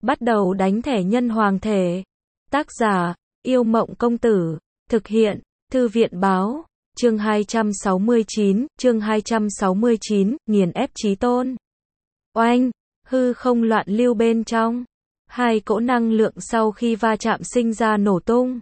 Bắt đầu đánh thẻ nhân hoàng thể. Tác giả, Yêu Mộng Công Tử. Thực hiện, Thư viện Báo. Chương 269, nghiền ép chí tôn. Oanh, hư không loạn lưu bên trong. Hai cỗ năng lượng sau khi va chạm sinh ra nổ tung.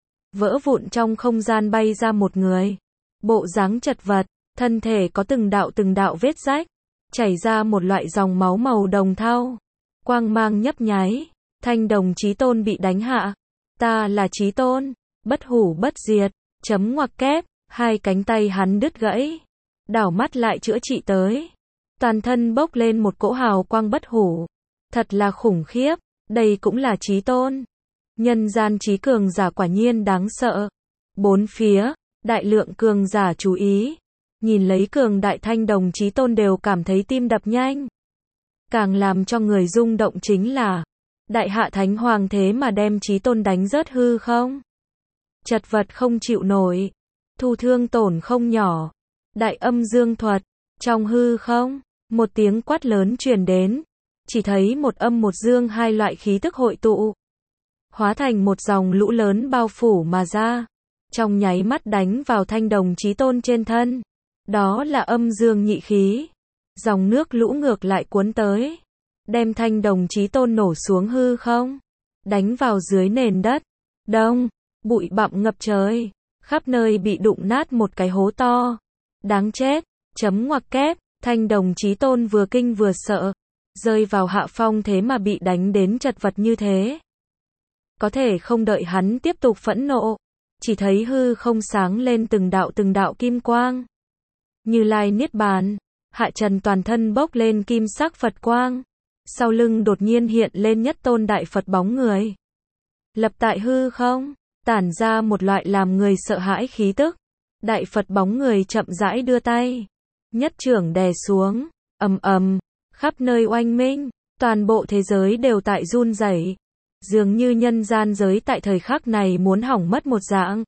Vỡ vụn trong không gian bay ra một người. Bộ dáng chật vật, thân thể có từng đạo vết rách. Chảy ra một loại dòng máu màu đồng thau. Quang mang nhấp nháy. Thanh đồng chí tôn bị đánh hạ. Ta là chí tôn, bất hủ bất diệt. Chấm ngoặc kép. Hai cánh tay hắn đứt gãy. Đảo mắt lại chữa trị tới. Toàn thân bốc lên một cỗ hào quang bất hủ. Thật là khủng khiếp. Đây cũng là chí tôn. Nhân gian chí cường giả quả nhiên đáng sợ. Bốn phía, đại lượng cường giả chú ý. Nhìn lấy cường đại thanh đồng chí tôn đều cảm thấy tim đập nhanh. Càng làm cho người rung động chính là đại hạ thánh hoàng thế mà đem chí tôn đánh rớt hư không. Chật vật không chịu nổi. Thu thương tổn không nhỏ. Đại âm dương thuật. Trong hư không, một tiếng quát lớn truyền đến. Chỉ thấy một âm một dương hai loại khí tức hội tụ. Hóa thành một dòng lũ lớn bao phủ mà ra. Trong nháy mắt đánh vào thanh đồng chí tôn trên thân. Đó là âm dương nhị khí. Dòng nước lũ ngược lại cuốn tới. Đem thanh đồng chí tôn nổ xuống hư không. Đánh vào dưới nền đất. Đông, bụi bặm ngập trời. Khắp nơi bị đụng nát một cái hố to. Đáng chết, chấm ngoặc kép. Thanh đồng chí tôn vừa kinh vừa sợ. Rơi vào hạ phong thế mà bị đánh đến chật vật như thế. Có thể không đợi hắn tiếp tục phẫn nộ. Chỉ thấy hư không sáng lên từng đạo kim quang. Như Lai Niết Bàn. Hạ trần toàn thân bốc lên kim sắc Phật quang. Sau lưng đột nhiên hiện lên nhất tôn đại Phật bóng người. Lập tại hư không, tản ra một loại làm người sợ hãi khí tức. Đại Phật bóng người chậm rãi đưa tay. Nhất chưởng đè xuống, ầm ầm, khắp nơi oanh minh, toàn bộ thế giới đều tại run rẩy. Dường như nhân gian giới tại thời khắc này muốn hỏng mất một dạng.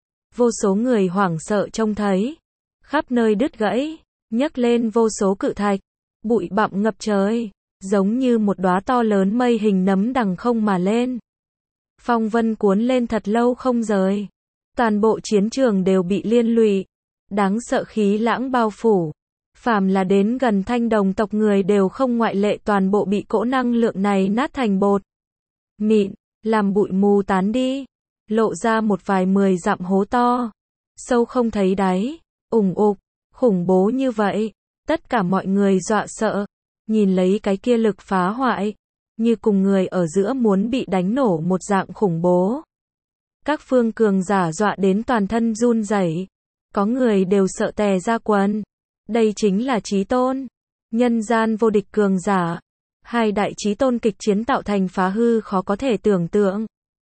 Vô số người hoảng sợ trông thấy. Khắp nơi đứt gãy, nhấc lên vô số cự thạch. Bụi bặm ngập trời, giống như một đóa to lớn mây hình nấm đằng không mà lên. Phong vân cuốn lên thật lâu không rời. Toàn bộ chiến trường đều bị liên lụy. Đáng sợ khí lãng bao phủ. Phàm là đến gần thanh đồng tộc người đều không ngoại lệ, toàn bộ bị cỗ năng lượng này nát thành bột mịn, làm bụi mù tán đi. Lộ ra một vài 10 dặm hố to. Sâu không thấy đáy. Ủng ục, khủng bố như vậy. Tất cả mọi người dọa sợ. Nhìn lấy cái kia lực phá hoại. Như cùng người ở giữa muốn bị đánh nổ một dạng khủng bố. Các phương cường giả dọa đến toàn thân run rẩy. Có người đều sợ tè ra quần. Đây chính là chí tôn. Nhân gian vô địch cường giả. Hai đại chí tôn kịch chiến tạo thành phá hư khó có thể tưởng tượng.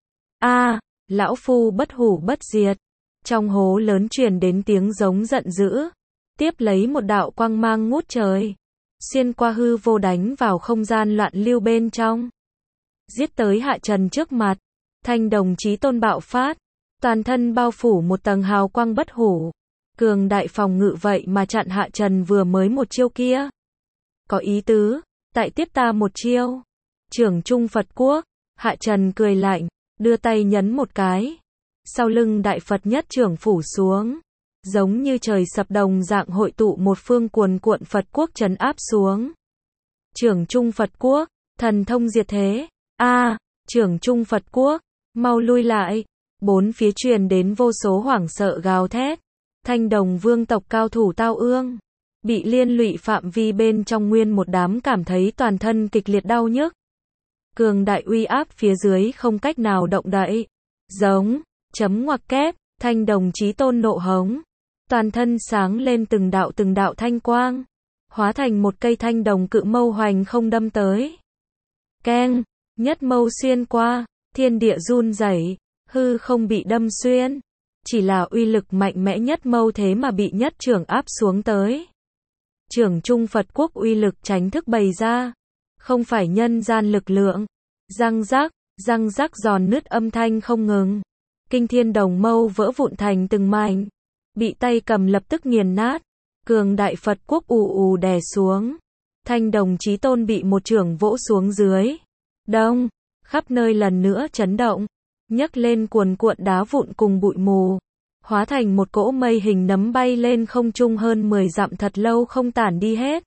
Lão phu bất hủ bất diệt. Trong hố lớn truyền đến tiếng giống giận dữ. Tiếp lấy một đạo quang mang ngút trời. Xuyên qua hư vô đánh vào không gian loạn lưu bên trong. Giết tới hạ trần trước mặt. Thanh đồng chí tôn bạo phát. Toàn thân bao phủ một tầng hào quang bất hủ. Cường đại phòng ngự vậy mà chặn hạ trần vừa mới một chiêu kia. Có ý tứ, tại tiếp ta một chiêu. Trưởng trung Phật quốc. Hạ trần cười lạnh, đưa tay nhấn một cái. Sau lưng đại Phật nhất trưởng phủ xuống. Giống như trời sập đồng dạng hội tụ một phương cuồn cuộn Phật quốc trấn áp xuống. Trưởng trung Phật quốc, thần thông diệt thế. Trưởng trung Phật quốc, mau lui lại. Bốn phía truyền đến vô số hoảng sợ gào thét. Thanh đồng vương tộc cao thủ tao ương. Bị liên lụy phạm vi bên trong nguyên một đám cảm thấy toàn thân kịch liệt đau nhức. Cường đại uy áp phía dưới không cách nào động đậy. Giống, chấm ngoặc kép, thanh đồng chí tôn nộ hống. Toàn thân sáng lên từng đạo thanh quang. Hóa thành một cây thanh đồng cự mâu hoành không đâm tới. Keng, nhất mâu xuyên qua, thiên địa run rẩy, hư không bị đâm xuyên. Chỉ là uy lực mạnh mẽ nhất mâu thế mà bị nhất trưởng áp xuống tới. Trưởng trung Phật quốc uy lực tránh thức bày ra. Không phải nhân gian lực lượng. Răng rắc giòn nứt âm thanh không ngừng. Kinh thiên đồng mâu vỡ vụn thành từng mảnh. Bị tay cầm lập tức nghiền nát. Cường đại Phật quốc ù ù đè xuống. Thanh đồng chí tôn bị một chưởng vỗ xuống dưới. Đông, khắp nơi lần nữa chấn động, nhấc lên cuồn cuộn đá vụn cùng bụi mù, hóa thành một cỗ mây hình nấm bay lên không trung hơn 10 dặm thật lâu không tản đi hết.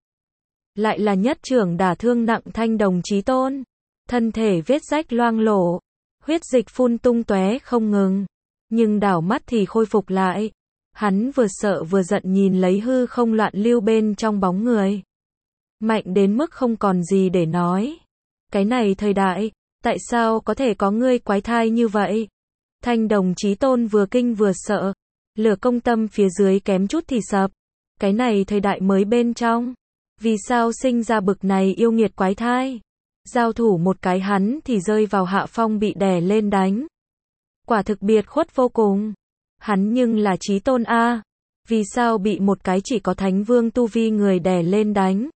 Lại là nhất chưởng đả thương nặng Thanh Đồng Chí Tôn, thân thể vết rách loang lổ, huyết dịch phun tung tóe không ngừng, nhưng đảo mắt thì khôi phục lại. Hắn vừa sợ vừa giận nhìn lấy hư không loạn lưu bên trong bóng người. Mạnh đến mức không còn gì để nói. Cái này thời đại, tại sao có thể có ngươi quái thai như vậy? Thanh Đồng Chí Tôn vừa kinh vừa sợ, lửa công tâm phía dưới kém chút thì sập. Cái này thời đại mới bên trong, vì sao sinh ra bực này yêu nghiệt quái thai? Giao thủ một cái hắn thì rơi vào hạ phong bị đè lên đánh. Quả thực biệt khuất vô cùng. Hắn nhưng là Chí Tôn a, vì sao bị một cái chỉ có Thánh Vương tu vi người đè lên đánh?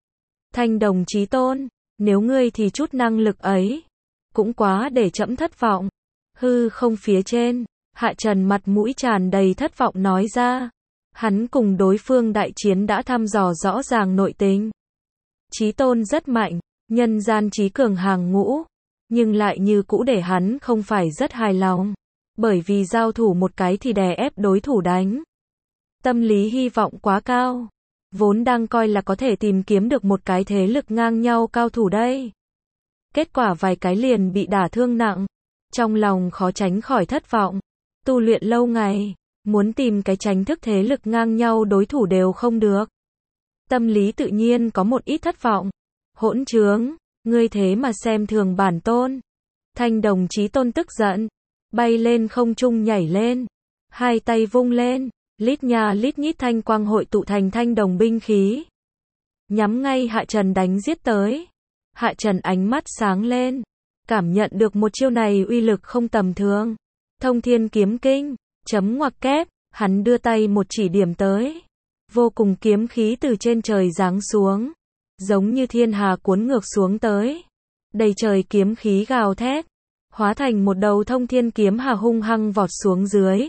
Thanh Đồng Chí Tôn, nếu ngươi thì chút năng lực ấy, cũng quá để trẫm thất vọng. Hư không phía trên, Hạ Trần mặt mũi tràn đầy thất vọng nói ra. Hắn cùng đối phương đại chiến đã thăm dò rõ ràng nội tình. Chí Tôn rất mạnh, nhân gian trí cường hàng ngũ, nhưng lại như cũ để hắn không phải rất hài lòng. Bởi vì giao thủ một cái thì đè ép đối thủ đánh. Tâm lý hy vọng quá cao. Vốn đang coi là có thể tìm kiếm được một cái thế lực ngang nhau cao thủ đây. Kết quả vài cái liền bị đả thương nặng. Trong lòng khó tránh khỏi thất vọng. Tu luyện lâu ngày, muốn tìm cái tránh thức thế lực ngang nhau đối thủ đều không được. Tâm lý tự nhiên có một ít thất vọng. Hỗn trướng, ngươi thế mà xem thường bản tôn. Thanh Đồng Chí Tôn tức giận, bay lên không trung nhảy lên, hai tay vung lên, lít nha lít nhít thanh quang hội tụ thành thanh đồng binh khí, nhắm ngay Hạ Trần đánh giết tới. Hạ Trần ánh mắt sáng lên, cảm nhận được một chiêu này uy lực không tầm thường. Thông Thiên Kiếm Kinh, chấm ngoặc kép, hắn đưa tay một chỉ điểm tới, vô cùng kiếm khí từ trên trời giáng xuống, giống như thiên hà cuốn ngược xuống tới, đầy trời kiếm khí gào thét, hóa thành một đầu thông thiên kiếm hà hung hăng vọt xuống dưới.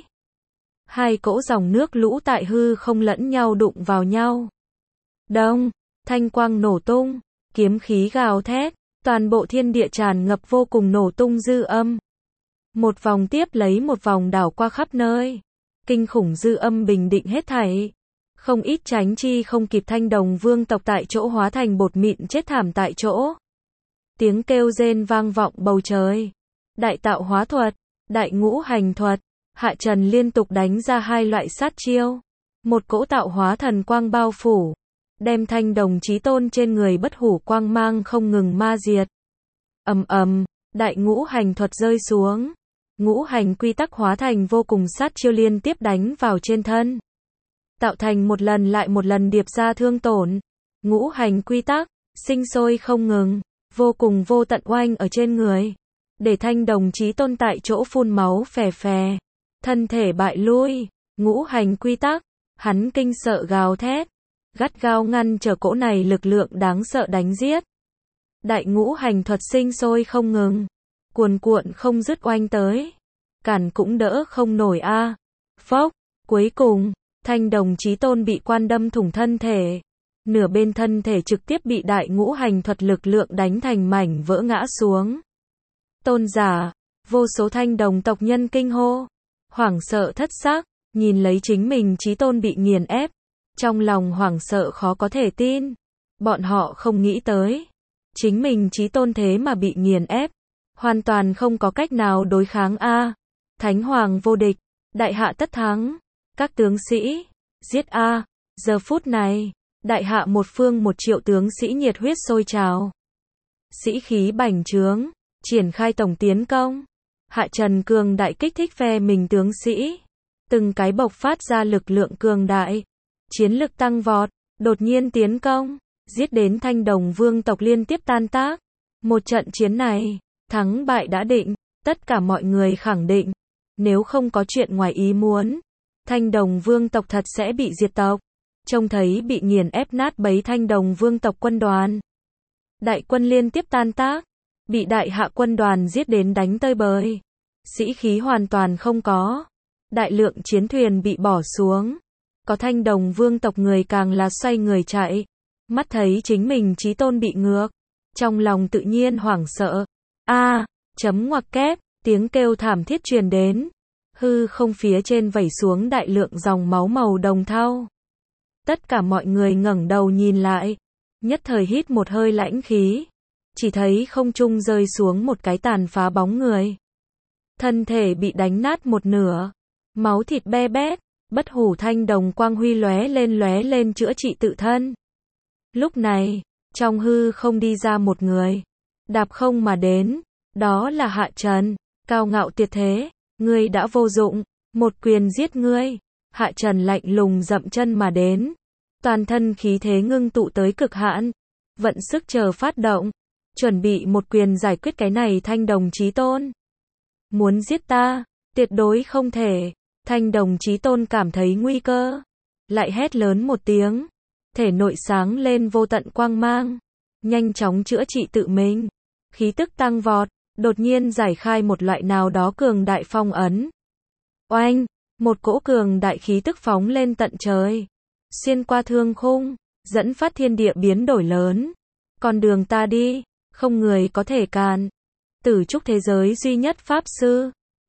Hai cỗ dòng nước lũ tại hư không lẫn nhau đụng vào nhau. Đông, thanh quang nổ tung, kiếm khí gào thét, toàn bộ thiên địa tràn ngập vô cùng nổ tung dư âm. Một vòng tiếp lấy một vòng đảo qua khắp nơi. Kinh khủng dư âm bình định hết thảy. Không ít tránh chi không kịp Thanh Đồng Vương tộc tại chỗ hóa thành bột mịn chết thảm tại chỗ. Tiếng kêu rên vang vọng bầu trời. Đại tạo hóa thuật, đại ngũ hành thuật, Hạ Trần liên tục đánh ra hai loại sát chiêu. Một cỗ tạo hóa thần quang bao phủ, đem Thanh Đồng Chí Tôn trên người bất hủ quang mang không ngừng ma diệt. Ầm ầm, đại ngũ hành thuật rơi xuống. Ngũ hành quy tắc hóa thành vô cùng sát chiêu liên tiếp đánh vào trên thân. Tạo thành một lần lại một lần điệp ra thương tổn. Ngũ hành quy tắc, sinh sôi không ngừng, vô cùng vô tận oanh ở trên người. Để Thanh Đồng Chí Tôn tại chỗ phun máu phè phè. Thân thể bại lui, ngũ hành quy tắc, hắn kinh sợ gào thét. Gắt gao ngăn trở cỗ này lực lượng đáng sợ đánh giết. Đại ngũ hành thuật sinh sôi không ngừng, cuồn cuộn không dứt oanh tới. Cản cũng đỡ không nổi a. Phốc, cuối cùng, Thanh Đồng Chí Tôn bị quan đâm thủng thân thể. Nửa bên thân thể trực tiếp bị đại ngũ hành thuật lực lượng đánh thành mảnh vỡ ngã xuống. Tôn giả, vô số Thanh Đồng tộc nhân kinh hô, hoảng sợ thất xác, nhìn lấy chính mình Chí Tôn bị nghiền ép. Trong lòng hoảng sợ khó có thể tin. Bọn họ không nghĩ tới. Chính mình Chí Tôn thế mà bị nghiền ép. Hoàn toàn không có cách nào đối kháng a. Thánh Hoàng vô địch, đại hạ tất thắng. Các tướng sĩ, giết a. Giờ phút này, đại hạ một phương 1 triệu tướng sĩ nhiệt huyết sôi trào. Sĩ khí bành trướng, triển khai tổng tiến công. Hạ Trần cường đại kích thích phe mình tướng sĩ. Từng cái bộc phát ra lực lượng cường đại. Chiến lực tăng vọt, đột nhiên tiến công, giết đến Thanh Đồng Vương tộc liên tiếp tan tác. Một trận chiến này, thắng bại đã định, tất cả mọi người khẳng định. Nếu không có chuyện ngoài ý muốn, Thanh Đồng Vương tộc thật sẽ bị diệt tộc. Trông thấy bị nghiền ép nát bấy Thanh Đồng Vương tộc quân đoàn. Đại quân liên tiếp tan tác, bị đại hạ quân đoàn giết đến đánh tơi bời. Sĩ khí hoàn toàn không có. Đại lượng chiến thuyền bị bỏ xuống. Có Thanh Đồng Vương tộc người càng là xoay người chạy. Mắt thấy chính mình Chí Tôn bị ngược. trong lòng tự nhiên hoảng sợ. Chấm ngoặc kép, tiếng kêu thảm thiết truyền đến. Hư không phía trên vẩy xuống đại lượng dòng máu màu đồng thau. Tất cả mọi người ngẩng đầu nhìn lại, nhất thời hít một hơi lãnh khí. Chỉ thấy không trung rơi xuống một cái tàn phá bóng người. Thân thể bị đánh nát một nửa, máu thịt be bét, bất hủ thanh đồng quang huy lóe lên chữa trị tự thân. Lúc này, trong hư không đi ra một người, đạp không mà đến, đó là Hạ Trần, cao ngạo tuyệt thế, ngươi đã vô dụng, một quyền giết ngươi. Hạ Trần lạnh lùng dậm chân mà đến, toàn thân khí thế ngưng tụ tới cực hạn, vận sức chờ phát động, chuẩn bị một quyền giải quyết cái này thanh đồng chí tôn. Muốn giết ta, tuyệt đối không thể. Thanh đồng chí tôn cảm thấy nguy cơ, lại hét lớn một tiếng, thể nội sáng lên vô tận quang mang, nhanh chóng chữa trị tự mình, khí tức tăng vọt, đột nhiên giải khai một loại nào đó cường đại phong ấn. Oanh, một cỗ cường đại khí tức phóng lên tận trời, xuyên qua thương khung, dẫn phát thiên địa biến đổi lớn. Con đường ta đi, không người có thể cản. Tử trúc thế giới duy nhất pháp sư,